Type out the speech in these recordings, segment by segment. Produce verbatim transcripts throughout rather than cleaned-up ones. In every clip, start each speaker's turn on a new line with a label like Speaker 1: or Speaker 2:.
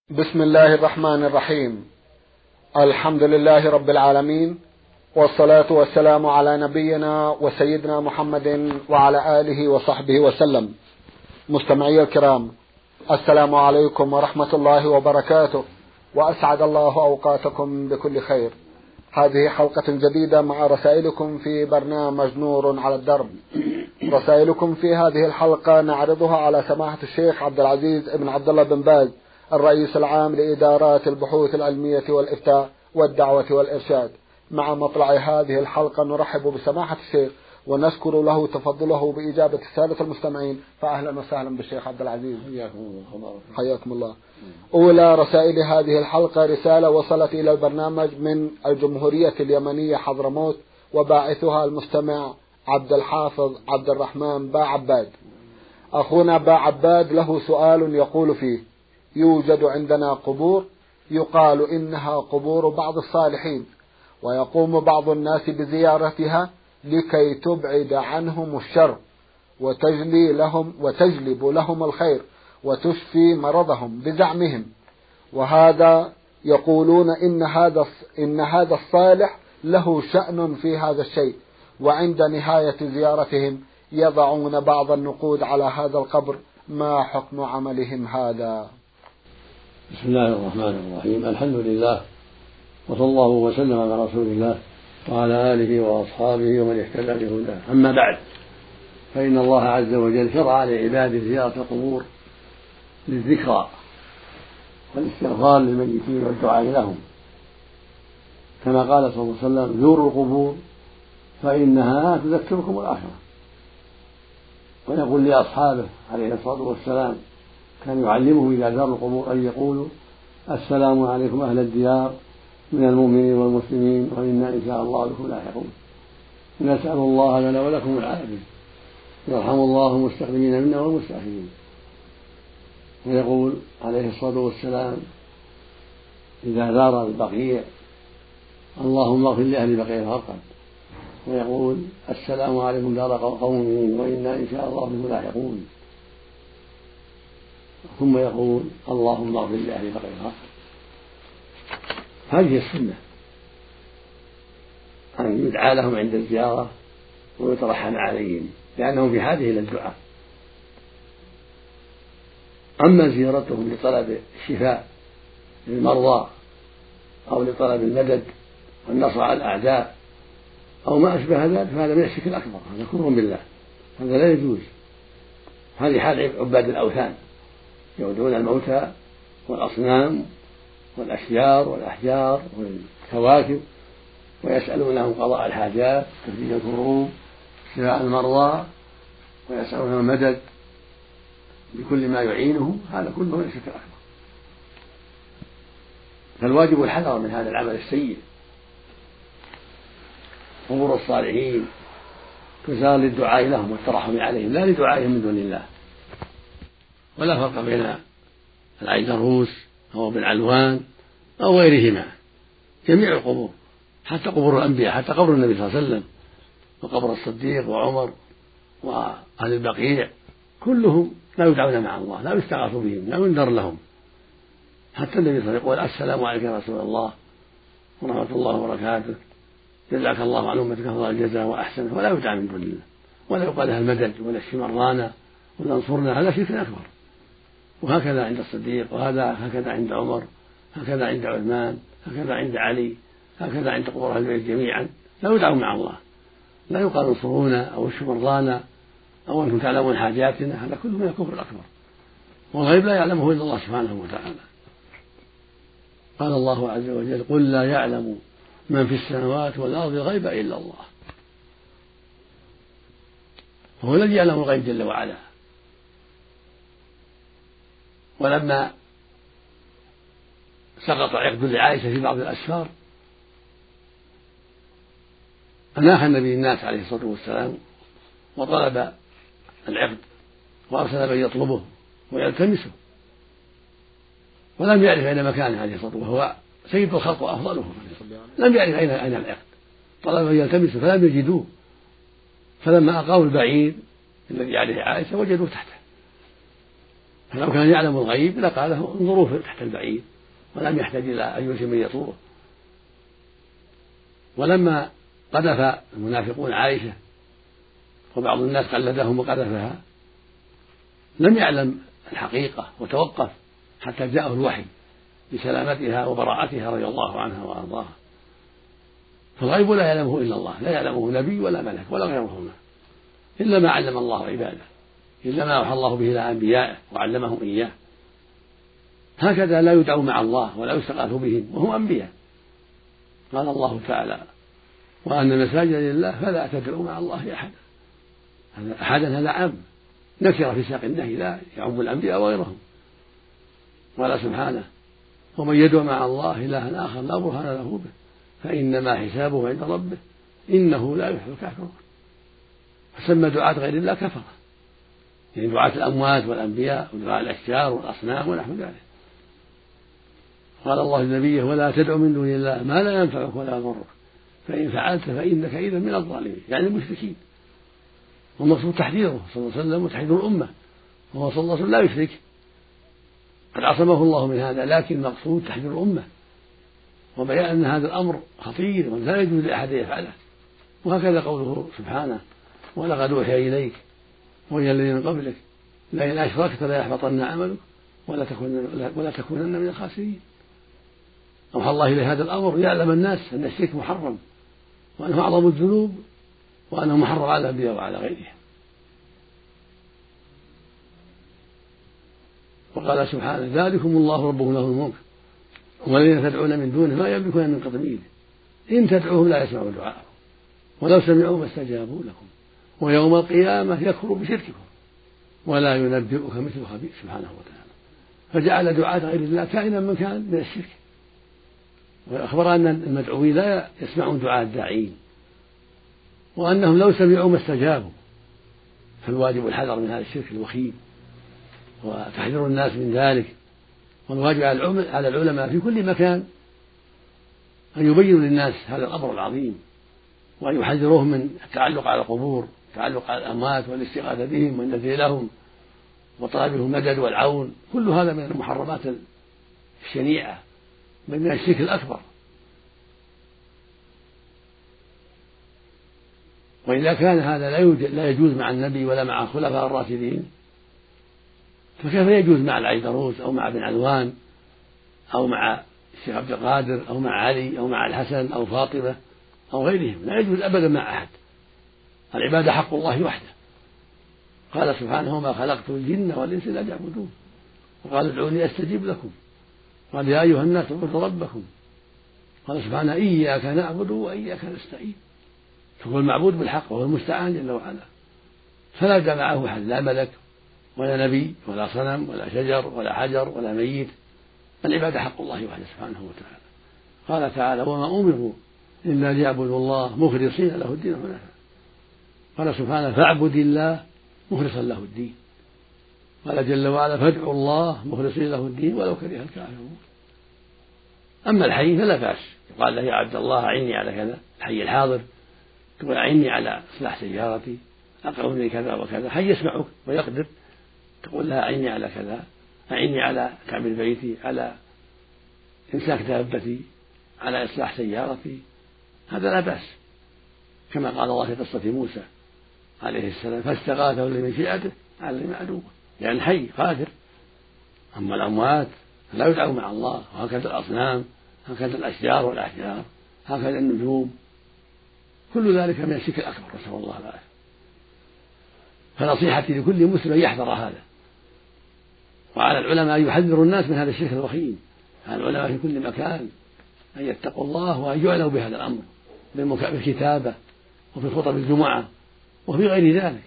Speaker 1: بسم الله الرحمن الرحيم. الحمد لله رب العالمين، والصلاة والسلام على نبينا وسيدنا محمد وعلى آله وصحبه وسلم. مستمعي الكرام، السلام عليكم ورحمة الله وبركاته، وأسعد الله أوقاتكم بكل خير. هذه حلقة جديدة مع رسائلكم في برنامج نور على الدرب. رسائلكم في هذه الحلقة نعرضها على سماحة الشيخ عبد العزيز بن عبد الله بن باز، الرئيس العام لإدارات البحوث العلمية والإفتاء والدعوة والإرشاد. مع مطلع هذه الحلقة نرحب بسماحة الشيخ ونشكر له تفضله بإجابة السادة المستمعين. فأهلا وسهلا بالشيخ عبد العزيز.
Speaker 2: حياكم الله.
Speaker 1: حياكم الله. أولى رسائل هذه الحلقة رسالة وصلت إلى البرنامج من الجمهورية اليمنية حضرموت، وباعثها المستمع عبد الحافظ عبد الرحمن با عباد. أخونا با عباد له سؤال يقول فيه: يوجد عندنا قبور يقال إنها قبور بعض الصالحين، ويقوم بعض الناس بزيارتها لكي تبعد عنهم الشر وتجلي لهم وتجلب لهم الخير وتشفي مرضهم بزعمهم، وهذا يقولون إن هذا إن هذا الصالح له شأن في هذا الشيء، وعند نهاية زيارتهم يضعون بعض النقود على هذا القبر. ما حكم عملهم هذا؟
Speaker 2: بسم الله الرحمن الرحيم. الحمد لله، وصلى الله وسلم على رسول الله وعلى آله وأصحابه ومن اهتدى بهداه. أما بعد، فإن الله عز وجل شرع لعباده زيارة القبور للذكرى والاستغفار للميتين والدعاء لهم، كما قال صلى الله عليه وسلم: زوروا القبور فإنها تذكركم الآخرة. ويقول لأصحابه عليه الصلاة والسلام، كان يعلمهم إذا زاروا القبور أن يقولوا: السلام عليكم أهل الديار من المؤمنين والمسلمين، وإنا إن شاء الله بكم لاحقون. نسأل الله لنا ولكم العافية، يرحم الله المستقدمين منا والمستأخرين. ويقول عليه الصلاة والسلام إذا زار البقيع: اللهم اغفر لأهل بقيع الغرقد. ويقول: السلام عليكم دار قوم مؤمنين، وإنا إن شاء الله بكم لاحقون. ثم يقول: اللهم اغفر لأهل بقيع الغرقد. هذه السنة، أن يدعى لهم عند الزيارة ويترحم عليهم، لأنهم في حاجة إلى الدعاء. أما زيارتهم لطلب الشفاء للمرضى أو لطلب المدد والنصر على الأعداء أو ما أشبه ذلك، فهذا من الشرك الأكبر، هذا كفر بالله، هذا لا يجوز. هذه حال عباد الأوثان، يعبدون الموتى والأصنام والأشجار والأحجار والكواكب، ويسألون لهم قضاء الحاجات، تفريج الكروب، شفاء المرضى، ويسألون المدد بكل ما يعينهم. هذا كله من الشرك الأكبر. فالواجب الحذر من هذا العمل السيء. قبور الصالحين تزار للدعاء لهم والترحم عليهم، لا لدعائهم من دون الله. ولا فرق بين العيدروس أو ابن علوان أو غيرهما، جميع القبور، حتى قبور الأنبياء، حتى قبر النبي صلى الله عليه وسلم وقبر الصديق وعمر وأهل البقيع، كلهم لا يدعون مع الله، لا يستغاث بهم، لا ينذر لهم. حتى النبي صلى الله عليه وسلم يقول: السلام عليك يا رسول الله ورحمة الله وبركاته، جزاك الله عن أمتك أفضل الجزاء وأحسنه، ولا يدعى من دون الله، ولا يقال لها المدد ولا اشف مرضانا ولا انصرنا، هذا شرك أكبر. وهكذا عند الصديق، وهذا هكذا عند عمر، هكذا عند عثمان، هكذا عند علي، هكذا عند قبور أهل البيت جميعا، لا يدعون مع الله، لا يقال انصرونا أو اشفوا مرضانا أو أنتم تعلمون حاجاتنا، هذا كله من الكفر الأكبر، والغيب لا يعلمه إلا الله سبحانه وتعالى. قال الله عز وجل: قل لا يعلم من في السماوات والأرض الغيب إلا الله. هو الذي يعلم الغيب جل وعلا. ولما سقط عقد لعائشة في بعض الأسفار، أناخ النبي الناس عليه الصلاة والسلام وطلب العقد وأرسل من يطلبه ويلتمسه، ولم يعرف أين مكانه عليه الصلاة والسلام، وهو سيد الخلق وأفضلهم، لم يعرف أين أين العقد، طلب من يلتمسه فلم يجدوه، فلما أقاموا البعير الذي عليه عائشة وجدوه تحته، فلو كان يعلم الغيب لقاله انظروا تحت البعير ولم يحتاج إلى أن يرسل من يطوره. ولما قذف المنافقون عائشة وبعض الناس قلدهم وقذفها لم يعلم الحقيقة وتوقف حتى جاءه الوحي بسلامتها وبراءتها رضي الله عنها وأرضاها. فالغيب لا يعلمه إلا الله، لا يعلمه نبي ولا ملك ولا غيرهما، إلا ما علم الله عباده، إلا ما أوحى الله به إلى أنبيائه وعلمهم إياه. هكذا لا يدعو مع الله ولا يستغاث بهم وهم أنبياء. قال الله تعالى: وأن المساجد لله فلا تدعوا مع الله أحدا. هذا أحدا هذا عام نكر في سياق النهي، لا يعم الأنبياء وغيرهم. قال سبحانه: ومن يدعو مع الله إلها آخر لا برهان له به فإنما حسابه عند ربه إنه لا يفلح الكافرون. فسمى دعاة غير الله كفرة، يعني دعاة الأموات والأنبياء ودعاء الأشجار والأصنام ونحو ذلك. قال الله لنبيه: ولا تدع من دون الله ما لا ينفعك ولا يضرك فإن فعلت فإنك إذا من الظالمين، يعني المشركين. والمقصود تحذيره صلى الله عليه وسلم وتحذير الأمة، وهو صلى الله عليه وسلم لا يشرك، قد عصمه الله من هذا، لكن المقصود تحذير الأمة وبيان أن هذا الأمر خطير ولا يجوز لأحد يفعله. وهكذا قوله سبحانه: ولقد أوحي إليك وإلى الذين من قبلك لئن أشركت ليحبطن عملك ولا تكونن ولا تكونن من الخاسرين. أوحى الله إليه هذا الأمر ليعلم الناس أن الشرك محرم وأنه أعظم الذنوب وأنه محرم على الأنبياء وعلى غيرهم. وقال سبحانه: ذلكم الله ربكم له الملك والذين تدعون من دونه ما يملكون من قطمير إن تدعوهم لا يسمعوا دعاءهم ولو سمعوا ما استجابوا لكم ويوم القيامة يكفر بشرككم ولا ينبئك مثل خبير سبحانه وتعالى. فجعل دعاة غير الله كائنا من كان من الشرك، وأخبر أن المدعوين لا يسمعون دعاء الداعين وأنهم لو سمعوا ما استجابوا. فالواجب الحذر من هذا الشرك الوخيم وتحذير الناس من ذلك. والواجب على العلماء في كل مكان أن يبينوا للناس هذا الأمر العظيم وأن يحذروهم من التعلق على القبور، التعلق على الأموات والاستغاثة بهم والنذر لهم وطلبهم المدد والعون. كل هذا من المحرمات الشنيعة من الشرك الأكبر. وإذا كان هذا لا يجوز مع النبي ولا مع الخلفاء الراشدين فكيف يجوز مع العيدروس أو مع ابن علوان أو مع الشيخ عبد القادر أو مع علي أو مع الحسن أو فاطمة أو غيرهم؟ لا يجوز أبدا مع أحد. العبادة حق الله وحده. قال سبحانه: وما خلقت الجن والإنس إلا ليعبدون. وقال: ادعوني أستجيب لكم. قال: يا أيها الناس اعبدوا ربكم. قال سبحانه: إياك نعبد وإياك نستعين. فهو المعبود بالحق وهو المستعان جل وعلا، فلا جمعه أحد، لا ملك ولا نبي ولا صنم ولا شجر ولا حجر ولا ميت. العبادة حق الله وحده سبحانه وتعالى. قال تعالى: وما أمروا إلا ليعبدوا الله مخلصين له الدين حنفاء. قال سبحانه: فاعبد الله مخلصا له الدين. قال جل وعلا: فادعوا الله مخلصين له الدين ولو كره الكافرون. أما الحي فلا بأس، قال له: يا عبد الله أعني على كذا، الحي الحاضر تقول: أعني على إصلاح سيارتي، أقربني كذا وكذا، حي يسمعك ويقدر، تقول لها: أعني على كذا، أعني على تعمير بيتي، على إمساك دابتي، على إصلاح سيارتي، هذا لا بأس. كما قال الله في قصة موسى عليه السلام: فاستغاثه الذي من شيعته على الذي من عدوه، يعني حي قادر. أما الأموات لا يدعوا مع الله، وهكذا الأصنام، هكذا الأشجار والأحجار، هكذا النجوم، كل ذلك من الشرك الأكبر، نسأل الله العافية. فنصيحتي لكل مسلم أن يحذر هذا، وعلى العلماء أن يحذروا الناس من هذا الشرك الوخيم. على العلماء في كل مكان أن يتقوا الله وأن يعلموا بهذا الأمر بالكتابة وفي خطب الجمعة وفي غير ذلك.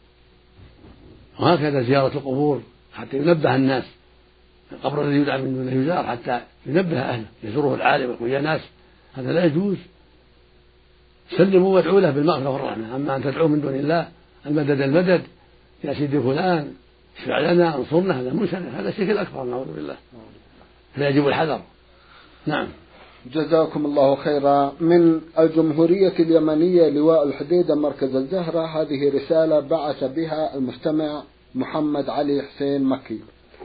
Speaker 2: وهكذا زيارة القبور حتى ينبه الناس، القبر الذي يدعى من دونه يزار حتى ينبه أهله، يزوره العالم ويقول: يا ناس هذا لا يجوز، سلموا وادعوا له بالمغفرة والرحمة. أما أن تدعوا من دون الله المدد المدد يا سيدي فلان اشفع لنا انصرنا، هذا منشر، هذا الشرك الأكبر نعوذ بالله، فيجب الحذر. نعم.
Speaker 1: جزاكم الله خيرا. من الجمهورية اليمنية لواء الحديدة مركز الزهرة، هذه رسالة بعث بها المستمع محمد علي حسين مكي.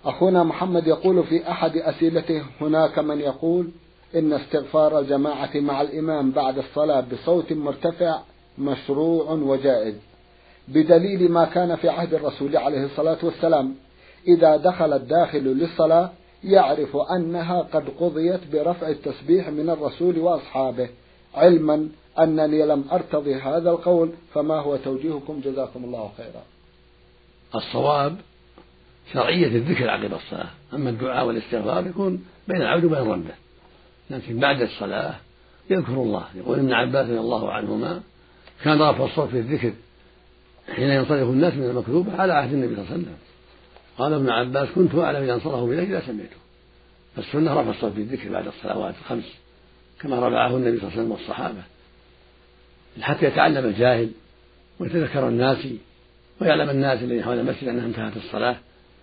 Speaker 1: أخونا محمد يقول في أحد أسئلته: هناك من يقول إن استغفار الجماعة مع الإمام بعد الصلاة بصوت مرتفع مشروع وجائز، بدليل ما كان في عهد الرسول عليه الصلاة والسلام إذا دخل الداخل للصلاة يعرف أنها قد قضيت برفع التسبيح من الرسول وأصحابه، علما أنني لم أرتضي هذا القول، فما هو توجيهكم جزاكم الله خيرا؟
Speaker 2: الصواب شرعية الذكر عقب الصلاة، أما الدعاء والاستغفار يكون بين العبد وبين ربه، لكن بعد الصلاة يذكر الله. يقول ابن عباس رضي الله عنهما: كان رفع الصوت في الذكر حين ينصرف الناس من المكتوبة على عهد النبي صلى الله عليه وسلم. قال ابن عباس: كنت أعلم إذا انصرفوا إليه إذا سمعته. فالسنة رفع الصوت في الذكر بعد الصلوات الخمس كما رفعه النبي صلى الله عليه وسلم والصحابة، حتى يتعلم الجاهل ويتذكر الناس ويعلم الناس الذين حول المسجد أنها انتهت الصلاة.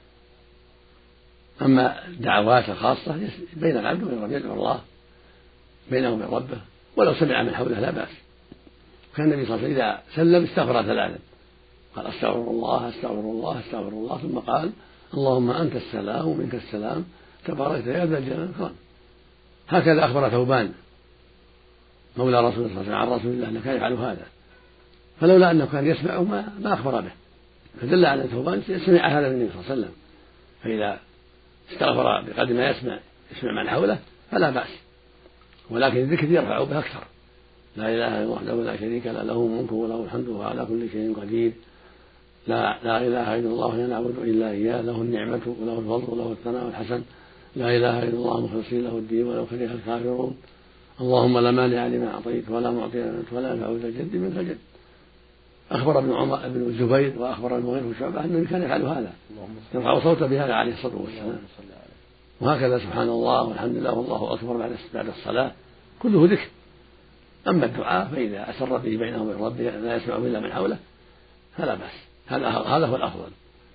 Speaker 2: أما الدعوات الخاصة بين العبد وبين ربه، يدعو الله بينه وبين ربه ولو سمع من حوله لا بأس. كان النبي صلى الله عليه وسلم إذا سلم استغفر ثلاثا، قال: أستغفر الله أستغفر الله أستغفر الله، ثم قال: اللهم أنت السلام ومنك السلام تباركت يا ذا الجلال والإكرام. هكذا أخبر ثوبان مولى رسول الله صلى الله عليه وسلم عن رسول الله أنه كان يفعل هذا، فلولا أنه كان يسمعه ما, ما أخبر به، فدل على أن ثوبان سمع هذا من النبي صلى الله عليه وسلم، فإذا استغفر بقدر ما يسمع يسمع من حوله فلا بأس، ولكن الذكر يرفع به أكثر: لا إله إلا الله وحده لا شريك له، له الملك وله الحمد وهو على كل شيء قدير، لا, لا إله إلا الله لا نعبد إلا إياه، له النعمة وله الفضل وله الثناء الحسن، لا إله إلا الله مخلصين له الدين ولو كره الكافرون، اللهم لا مانع لما أعطيت ولا معطي لما منعت ولا ينفع ذا الجد منك الجد. أخبر ابن عمر بن الزبير وأخبر المغيرة بن شعبة أنه كان يفعل هذا، يرفع صوته بهذا عليه الصلاة والسلام. وهكذا سبحان الله والحمد لله والله أكبر بعد الصلاة كله ذكر. أما الدعاء فإذا أسر به بينه وبين ربه لا يسمع إلا من حوله فلا بأس، هذا هذا هو الأفضل.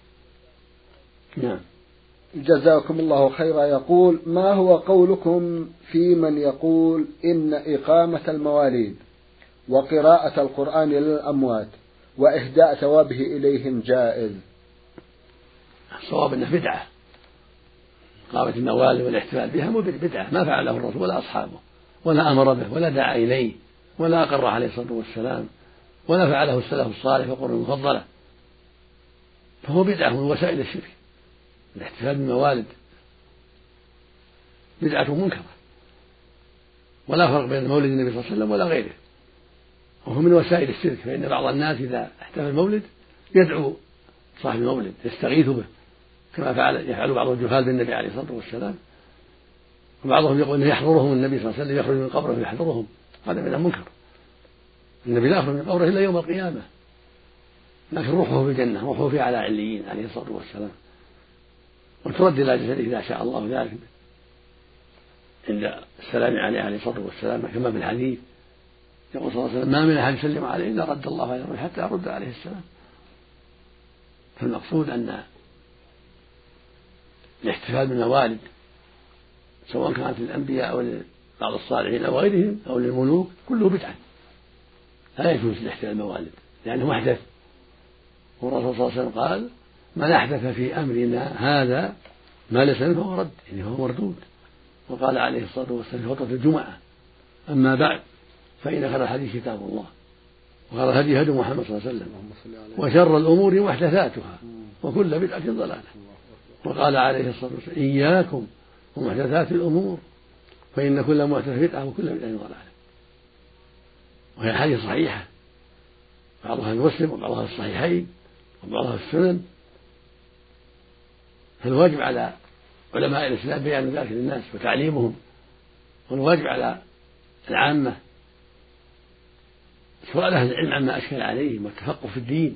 Speaker 2: نعم.
Speaker 1: جزاكم الله خيرا. يقول: ما هو قولكم في من يقول إن إقامة المواليد وقراءة القرآن للأموات وإهداء ثوابه إليهم جائز؟
Speaker 2: الصواب أنه بدعة، إقامة الموالد والاحتفال بها بدعة ما فعله الرسول ولا أصحابه ولا أمر به ولا دعا إليه ولا أقر عليه الصلاة والسلام ولا فعله السلف الصالح في القرون المفضلة، فهو بدعة من وسائل الشرك. الاحتفال بالموالد بدعة منكرة، ولا فرق بين مولد النبي صلى الله عليه وسلم ولا غيره، وهو من وسائل الشرك. فإن بعض الناس إذا احتفل المولد يدعو صاحب المولد يستغيث به كما فعل يفعل بعض الجهال بالنبي عليه الصلاة والسلام، وبعضهم يقول انه يحضرهم النبي صلى الله عليه وسلم، يخرج من قبره يحضرهم، هذا بدعة منكر. النبي لا يخرج من قبره إلا يوم القيامة، لكن روحه في الجنة، روحه في على عليين عليه الصلاة والسلام، وترد إلى جسده إذا شاء الله ذلك عند السلام عليه عليه الصلاة والسلام، كما في الحديث يقول صلى الله عليه وسلم: ما من أحد يسلم عليه إلا رد الله عليه حتى يرد عليه السلام. فالمقصود أن الاحتفال بالموالد سواء كانت للأنبياء أو لبعض الصالحين أو غيرهم أو للملوك كله بدعة، لا يجوز الاحتفال بالموالد لأنه محدث، والرسول صلى الله عليه وسلم قال: من أحدث في أمرنا هذا ما ليس منه فهو رد، يعني فهو مردود. وقال عليه الصلاة والسلام في خطبة الجمعة: أما بعد فإن خير الحديث كتاب الله وخير الهدي هدي محمد صلى الله عليه وسلم وشر الأمور محدثاتها وكل بدعة ضلالة. وقال عليه الصلاة والسلام: إياكم ومحدثات الأمور فإن كل محدثة بدعة وكل بدعة ضلالة. وهي حديث صحيحة، بعضها المسلم وبعضها الصحيحين وبعضها السنن، فالواجب على علماء الإسلام بيان ذلك للناس وتعليمهم، والواجب على العامة سؤال أهل العلم عما أشكل عليهم والتفقه في الدين،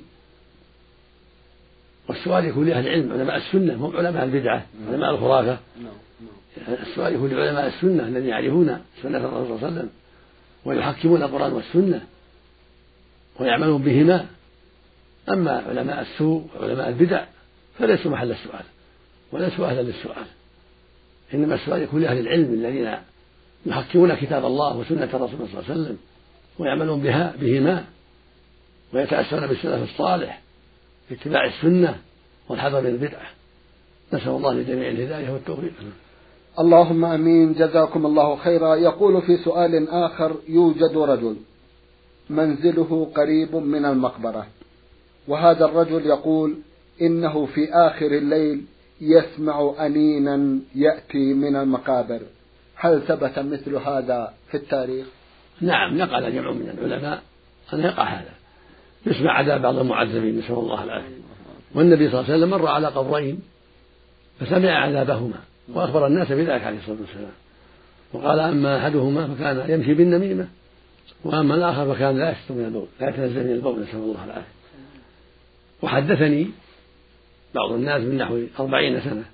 Speaker 2: والسؤال يكون لأهل العلم علماء السنة هم علماء البدعة علماء الخرافة. السؤال يكون لعلماء السنة الذين يعرفون سنة الرسول صلى الله عليه وسلم ويحكمون القرآن والسنة ويعملون بهما. أما علماء السوء وعلماء البدع فليسوا محل السؤال وليسوا أهلا للسؤال، إنما السؤال يكون لأهل العلم الذين يحكمون كتاب الله وسنة الرسول صلى الله عليه وسلم ويعملون بها بهما ويتأسون بالسلف الصالح في اتباع السنة والحذر من البدعة. نسأل الله لجميع الهداية والتوفيق.
Speaker 1: اللهم أمين. جزاكم الله خيرا. يقول في سؤال آخر: يوجد رجل منزله قريب من المقبرة، وهذا الرجل يقول إنه في آخر الليل يسمع أنينا يأتي من المقابر، هل ثبت مثل هذا في التاريخ؟
Speaker 2: نعم، نقل جمع من العلماء أن يقع هذا، يسمع عذاب بعض المعذبين نسأل الله العافية. والنبي صلى الله عليه وسلم مر على قبرين فسمع عذابهما وأخبر الناس بذلك عليه الصلاة والسلام، وقال: أما أحدهما فكان يمشي بالنميمة، وأما الآخر فكان لا يشتم من البول، لا يتنزل من البول نسأل الله العافية. وحدثني بعض الناس من نحو أربعين سنة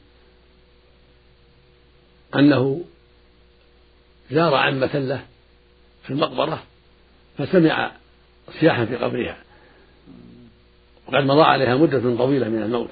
Speaker 2: أنه زار عمة له في المقبرة فسمع صياحا في قبرها، وقد مضى عليها مدة طويلة من الموت،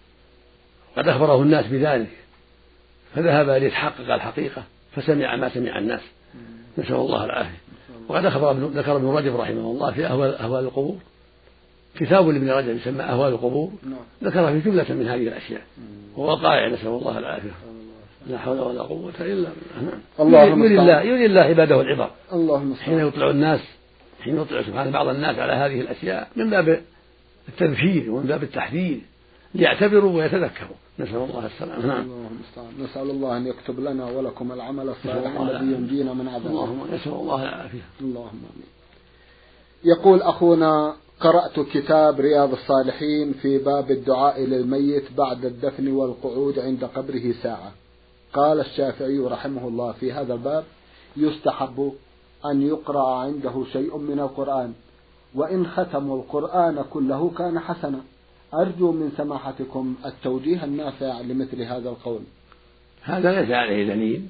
Speaker 2: قد أخبره الناس بذلك، فذهب ليتحقق الحقيقة فسمع ما سمع الناس نسأل الله العافية. وقد أخبر ذكر ابن رجب رحمه الله في أهوال, أهوال القبور، كتاب لابن رجب يسمى أهوال القبور، ذكر في جملة من هذه الأشياء ووقائع نسأل الله العافية. لا حول ولا قوة إلا بالله. يري الله يري الله عباده العبر حين يطلع الناس حين يطلع سبحانه بعض الناس على هذه الأشياء من باب التذكير ومن باب التحذير ليعتبروا ويتذكروا نسأل الله السلامة. نعم.
Speaker 1: نسأل الله أن يكتب لنا ولكم العمل الصالح الذي ينجينا من عذابه.
Speaker 2: اللهم نسأل الله العافية.
Speaker 1: اللهم آمين. يقول أخونا: قرأت كتاب رياض الصالحين في باب الدعاء للميت بعد الدفن والقعود عند قبره ساعة. قال الشافعي رحمه الله في هذا الباب: يستحب أن يقرأ عنده شيء من القرآن، وإن ختموا القرآن كله كان حسنا. أرجو من سماحتكم التوجيه النافع لمثل هذا القول.
Speaker 2: هذا ليس عليه دليل،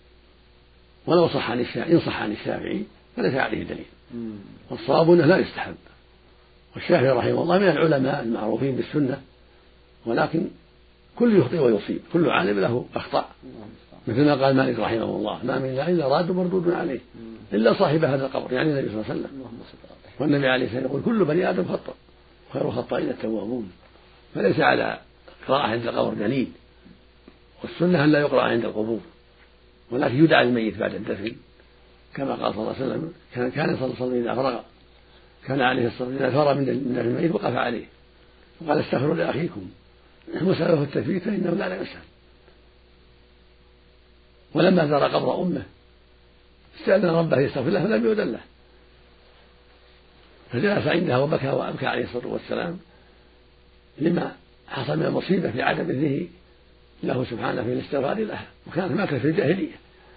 Speaker 2: ولو صح عن الشافعي إن صح عن الشافعي فليس عليه دليل، والصواب أنه لا يستحب. والشافعي رحمه الله من العلماء المعروفين بالسنة، ولكن كل يخطئ ويصيب، كل عالم له أخطاء، مثل ما قال مالك رحمه الله: ما منا إلا راد مردود عليه إلا صاحب هذا القبر، يعني النبي صلى الله عليه وسلم. والنبي عليه الصلاة والسلام يقول: كل بني آدم خطأ خير الخطائين التوابون. فليس على قراءة عند القبر دليل، والسنة أن لا يقرأ عند القبور، ولكن يدعى الميت بعد الدفن، كما قال صلى الله عليه وسلم: كان كان صلى الله عليه وسلم إذا فرغ كان عليه الصلاة والسلام إذا فرغ من الميت وقف عليه وقال: استغفروا لأخيكم وسأله التثبيت فإنه لا لا يسأل. ولما زار قبر أمه استأذن ربه يستغفر له فلم يؤذن له، فجلس عندها وبكى وأبكى عليه الصلاة والسلام لما حصل من المصيبة في عدم إذنه له سبحانه في الاستغفار لها، وكانت ماكلة في الجاهلية.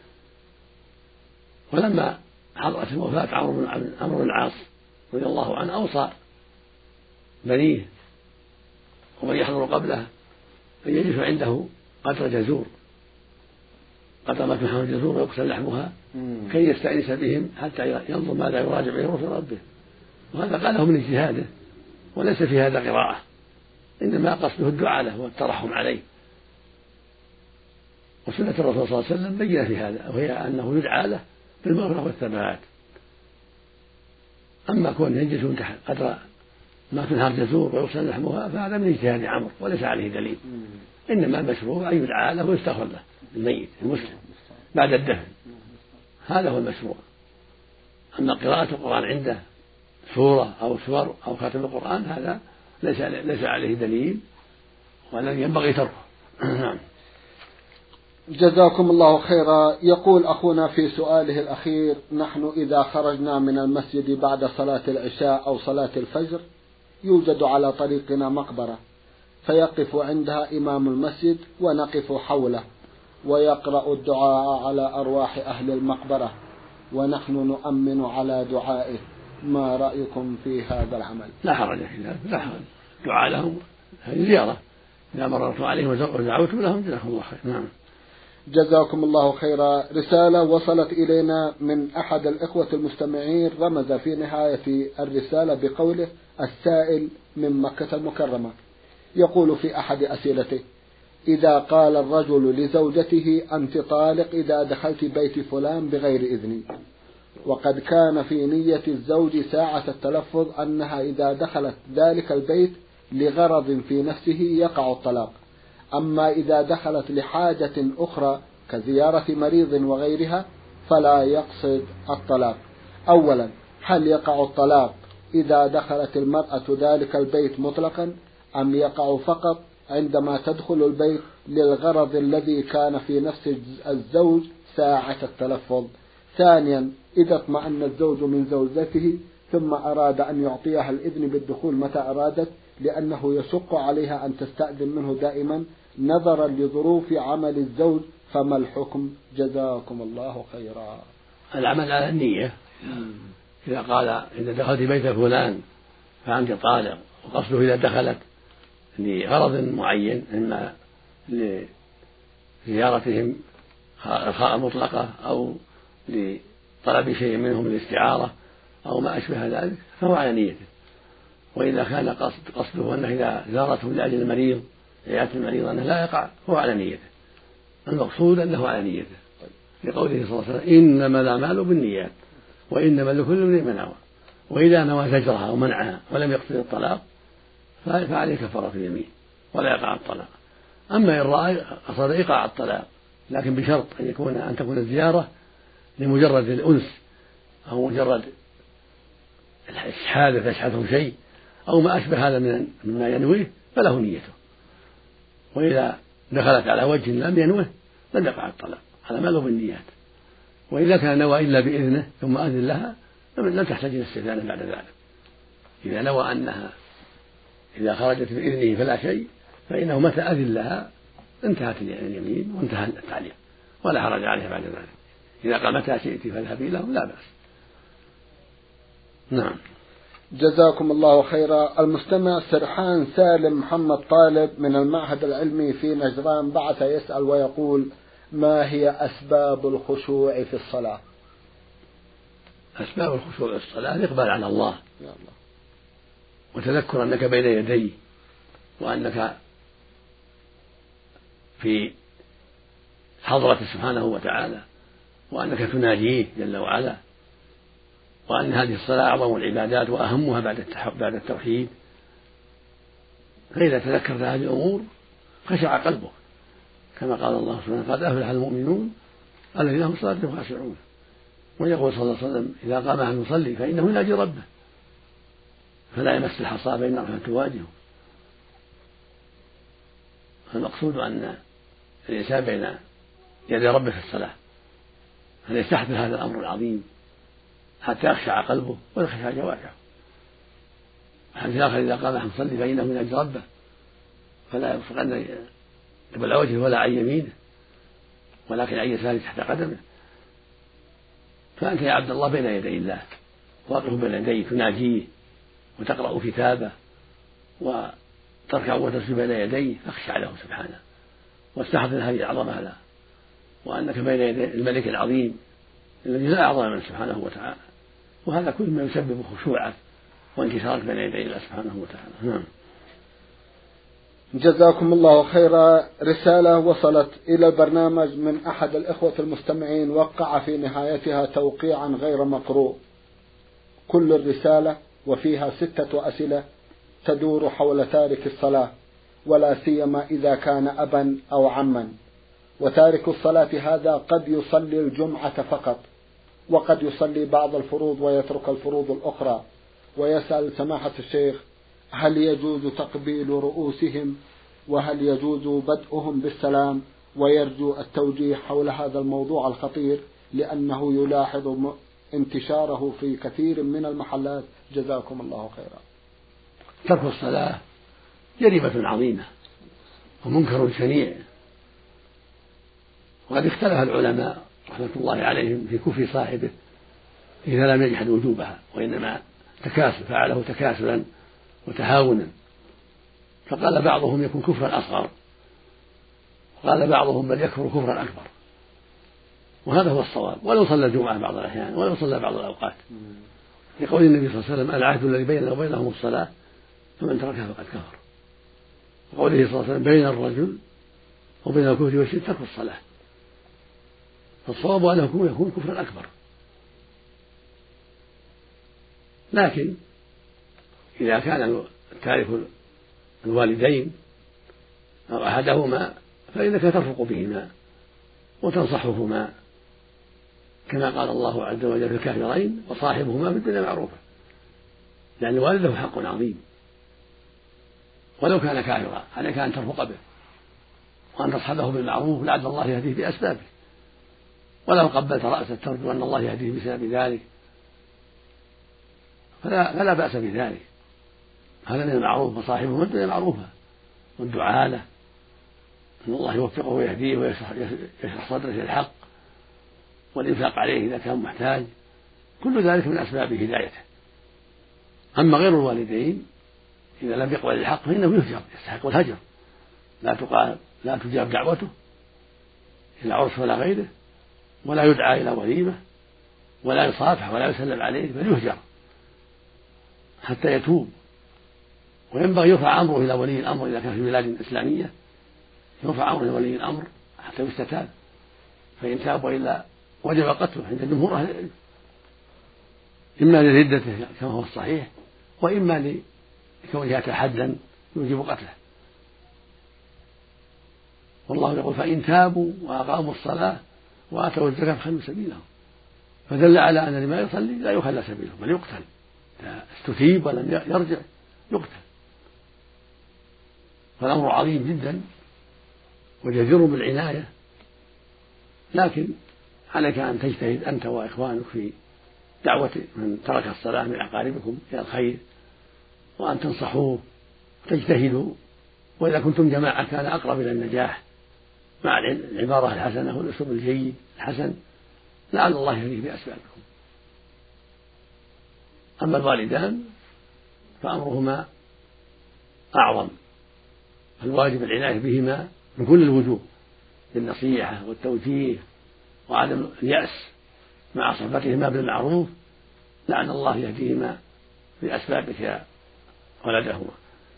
Speaker 2: ولما حضرت الوفاة عمرو بن العاص رضي الله عنه أوصى بنيه ومن يحضر قبله أن يجلس عنده قدر جزور، قدر ما تنحر الجزور ويقتل لحمها كي يستأنس بهم حتى ينظر ماذا يراجع به رسول ربه. وهذا قاله من اجتهاده، وليس في هذا قراءة، إنما قصده الدعاء له والترحم عليه. وسنة الرسول صلى الله عليه وسلم بين في هذا، وهي أنه يدعى له بالمغفرة والثبات. أما كون يجلسون تحت قدر ما تنهار جزور ويغسل لحمها فهذا من اجتهاد عمرو وليس عليه دليل، إنما المشروع أن يدعى له ويستغفر له الميت المسلم بعد الدفن، هذا هو المشروع. أما قراءة القرآن عنده سورة أو سور أو خاتم القرآن هذا ليس ليس عليه دليل والذي ينبغي تركه. نعم.
Speaker 1: جزاكم الله خيرا. يقول أخونا في سؤاله الأخير: نحن إذا خرجنا من المسجد بعد صلاة العشاء أو صلاة الفجر يوجد على طريقنا مقبرة، فيقف عندها إمام المسجد ونقف حوله ويقرأ الدعاء على أرواح أهل المقبرة ونحن نؤمن على دعائه، ما رأيكم في هذا العمل؟
Speaker 2: لا حرج في ذلك، لا حرج، دعاء لهم هذه زيارة، إذا مررت عليهم ودعوتم لهم جزاكم الله خير. نعم.
Speaker 1: جزاكم الله خيرا. رسالة وصلت إلينا من أحد الإخوة المستمعين، رمز في نهاية الرسالة بقوله: السائل من مكة المكرمة، يقول في أحد أسئلته: إذا قال الرجل لزوجته أنت طالق إذا دخلت بيت فلان بغير إذني، وقد كان في نية الزوج ساعة التلفظ أنها إذا دخلت ذلك البيت لغرض في نفسه يقع الطلاق، أما إذا دخلت لحاجة أخرى كزيارة مريض وغيرها فلا يقصد الطلاق. أولا، هل يقع الطلاق إذا دخلت المرأة ذلك البيت مطلقا أم يقع فقط عندما تدخل البيت للغرض الذي كان في نفس الزوج ساعة التلفظ؟ ثانيا، إذا اطمأن الزوج من زوجته ثم أراد أن يعطيها الإذن بالدخول متى أرادت لأنه يشق عليها أن تستأذن منه دائما نظرا لظروف عمل الزوج، فما الحكم؟ جزاكم الله خيرا.
Speaker 2: العمل على النية. إذا قال إذا دخلت بيت فلان فأنت طالق، وقصده إذا دخلت لغرض معين إما لزيارتهم إرخاء مطلقة أو لطلب شيء منهم الاستعارة أو ما أشبه ذلك فهو على نيته. وإذا كان قصد قصده أنه إذا زارته لأجل المريض عيادة المريض أنه لا يقع فهو على نيته. المقصود أنه على نيته لقوله صلى الله عليه وسلم إنما الأعمال بالنيات وإنما لكل امرئ ما نوى. وإذا نوى زجرها أو منعها ولم يقصد الطلاق فعليه كفارة اليمين ولا يقع الطلاق. أما إن رأى قصد إيقاع الطلاق لكن بشرط أن يكون أن تكون الزيارة لمجرد الأنس أو مجرد حادث يشحذه شيء أو ما أشبه هذا من مما ينويه فله نيته. وإذا دخلت على وجه لم ينوه لم يقع الطلاق على ما له بالنيات. وإذا كان نوى إلا بإذنه ثم أذن لها لم تحتاج إلى استئذان بعد ذلك. إذا نوى أنها إذا خرجت بإذنه فلا شيء فإنه متى أذن لها انتهت اليمين وانتهى التعليق ولا حرج عليها بعد ذلك. إذا قال متى شئت فاذهبي له لا بأس. نعم.
Speaker 1: جزاكم الله خيرا. المستمع سرحان سالم محمد طالب من المعهد العلمي في نجران بعث يسأل ويقول: ما هي أسباب الخشوع في الصلاة؟
Speaker 2: أسباب الخشوع في الصلاة الإقبال على الله وتذكر أنك بين يديه وأنك في حضرة سبحانه وتعالى وأنك تناجيه جل وعلا، وأن هذه الصلاة أعظم العبادات وأهمها بعد بعد التوحيد. فإذا تذكرت هذه الأمور خشع قلبك كما قال الله سبحانه: قد أفلح المؤمنون الذين هم صلاتهم خاشعون. ويقول صلى الله عليه وسلم: إذا قام أن يصلي فإنه يناجي ربه فلا يمس الحصى بين رحمة تواجهه. فالمقصود أن الإنسان بين يدي ربه في الصلاة فليستحضر هذا الأمر العظيم حتى يخشع قلبه ويخشع جوارحه. الحديث الآخر: إذا قام أن يصلي فإنه يناجي ربه فلا يبصقن قبل وجهه ولا عن يمينه ولكن عن يساره تحت قدمه. فأنت يا عبد الله بين يدي الله واقف بين يديه تناجيه وتقرأ كتابه وتركع وتسجد بين يديه فاخشع له سبحانه واستحضر هذه العظمة له وأنك بين يدي الملك العظيم الذي لا أعظم منه سبحانه وتعالى. وهذا كل ما يسبب خشوعك وانكسارك بين يدي الله سبحانه وتعالى. نعم.
Speaker 1: جزاكم الله خيرا. رسالة وصلت إلى البرنامج من أحد الإخوة المستمعين وقع في نهايتها توقيعا غير مقروء. كل الرسالة وفيها ستة أسئلة تدور حول تارك الصلاة ولا سيما إذا كان أبا أو عما. وتارك الصلاة هذا قد يصلي الجمعة فقط وقد يصلي بعض الفروض ويترك الفروض الأخرى. ويسأل سماحة الشيخ: هل يجوز تقبيل رؤوسهم وهل يجوز بدءهم بالسلام؟ ويرجو التوجيه حول هذا الموضوع الخطير لأنه يلاحظ انتشاره في كثير من المحلات. جزاكم الله خيرا.
Speaker 2: ترك الصلاة جريمة عظيمة ومنكر شنيع، وقد اختلف العلماء رحمة الله عليهم في كفر صاحبه إذا لم يجحد وجوبها وإنما تكاسل فعله تكاسلا وتهاونا. فقال بعضهم يكون كفرا أصغر وقال بعضهم بل يكفر كفرا أكبر، وهذا هو الصواب. ولو صلى الجمعة بعض الأحيان ولو صلى بعض الأوقات لقول النبي صلى الله عليه وسلم: العهد الذي بيننا وبينهم الصلاة فمن تركها فقد كفر. وقوله صلى الله عليه وسلم: بين الرجل وبين الكفر والشرك ترك الصلاة. فالصواب أنه يكون كفرا أكبر. لكن إذا كان التارك الوالدين أو أحدهما فإنك ترفق بهما وتنصحهما كما قال الله عز وجل في الكافرين وصاحبهما في الدنيا معروفة، لأن الوالد له حق عظيم ولو كان كافرا عليك أن ترفق به وأن تصحبه بالمعروف لعل الله يهديه بأسبابه، ولو قبلت رأسه ترجو أن الله يهديه بسبب ذلك فلا, فلا بأس بذلك. هذا من المعروف وصاحبه الدنيا معروفة، والدعاء له أن الله يوفقه ويهديه ويشرح صدره للحق والإنفاق عليه إذا كان محتاج، كل ذلك من أسباب هدايته. أما غير الوالدين إذا لم يقبل الحق فإنه يهجر، يستحق الهجر، لا تقال لا تجاب دعوته إلى عرس ولا غيره، ولا يدعى إلى وليمة، ولا يصافح ولا يسلم عليه، بل يهجر حتى يتوب. وينبغي يرفع أمره إلى ولي الأمر إذا كان في بلاد إسلامية، يرفع أمره إلى ولي الأمر حتى يستتاب، فإن تاب وإلا وجب قتله عند جمهور أهل العلم، إما لردته كما هو الصحيح، وإما لكونها تحدا يوجب قتله. والله يقول فإن تابوا وأقاموا الصلاة وآتوا الزكاة فخلوا سبيلهم، فدل على أن اللي ما يصلي لا يخلى سبيله بل يقتل، إذا استتيب ولم يرجع يقتل. فالأمر عظيم جدا وجدير بالعناية، لكن عليك أن تجتهد أنت وإخوانك في دعوة من ترك الصلاة من أقاربكم إلى الخير، وأن تنصحوه وتجتهدوا، وإذا كنتم جماعة كان أقرب إلى النجاح مع العبارة الحسنة والأسلوب الجيد الحسن، لعل الله يهديه بأسبابكم. أما الوالدان فأمرهما أعظم، الواجب العناية بهما من كل الوجوه بالنصيحة والتوجيه وعدم اليأس مع صحبتهما بالمعروف، لعل الله يهديهما بأسبابك يا ولدهما.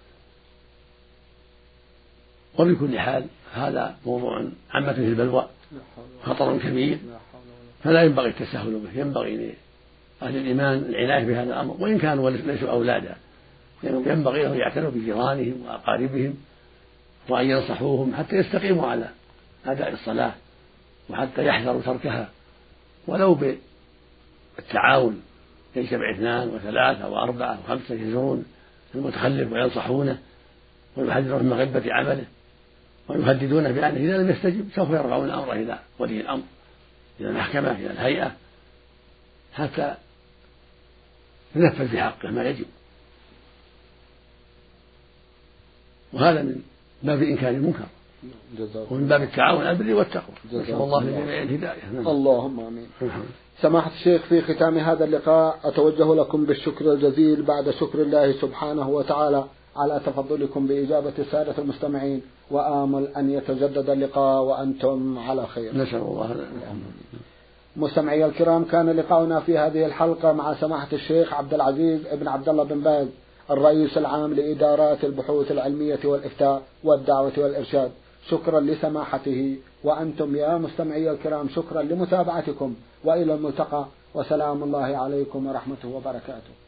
Speaker 2: وبكل حال هذا موضوع عامة في البلوى خطر كبير، فلا ينبغي التساهل به، ينبغي لأهل الإيمان العناية بهذا الأمر وإن كانوا ليسوا أولادا، ينبغي لهم يعتنوا بجيرانهم وأقاربهم وأن ينصحوهم حتى يستقيموا على أداء الصلاة وحتى يحذروا تركها، ولو بالتعاون يجتمع اثنان وثلاثة وأربعة وخمسة يزورون المتخلف وينصحونه ويحذرون من مغبة عمله ويهددونه بأنه إذا لم يستجب سوف يرفعون الأمر إلى ولي الأمر، إلى المحكمة، إلى الهيئة، حتى ينفذ في حقه ما يجب. وهذا من باب إنكار المنكر ومن باب التعاون على البر والتقوى، نسأل الله لجميع الهداية.
Speaker 1: اللهم آمين. سماحة الشيخ، في ختام هذا اللقاء أتوجه لكم بالشكر الجزيل بعد شكر الله سبحانه وتعالى على تفضلكم بإجابة السادة المستمعين، وآمل أن يتجدد اللقاء وأنتم على خير.
Speaker 2: نسأل الله.
Speaker 1: مستمعي الكرام، كان لقاؤنا في هذه الحلقة مع سماحة الشيخ عبد العزيز بن عبد الله بن باز الرئيس العام لإدارات البحوث العلمية والإفتاء والدعوة والإرشاد. شكرا لسماحته، وأنتم يا مستمعي الكرام شكرا لمتابعتكم، وإلى الملتقى، وسلام الله عليكم ورحمته وبركاته.